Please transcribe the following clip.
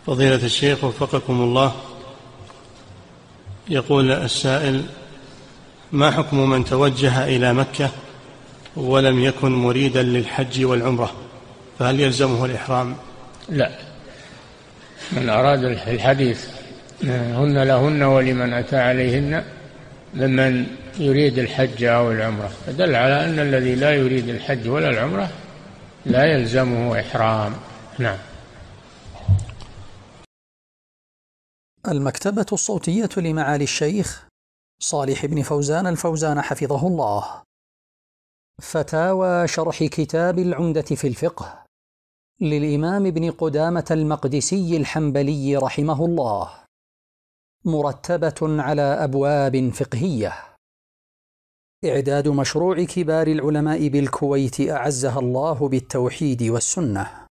فضيلة الشيخ وفقكم الله، يقول السائل: ما حكم من توجه إلى مكة ولم يكن مريدا للحج والعمرة، فهل يلزمه الإحرام؟ لا، من أراد الحديث هن لهن ولمن أتى عليهن لمن يريد الحج أو العمرة، فدل على أن الذي لا يريد الحج ولا العمرة لا يلزمه إحرام. نعم. المكتبة الصوتية لمعالي الشيخ صالح بن فوزان الفوزان حفظه الله. فتاوى شرح كتاب العمدة في الفقه للإمام ابن قدامة المقدسي الحنبلي رحمه الله، مرتبة على أبواب فقهية. إعداد مشروع كبار العلماء بالكويت أعزها الله بالتوحيد والسنة.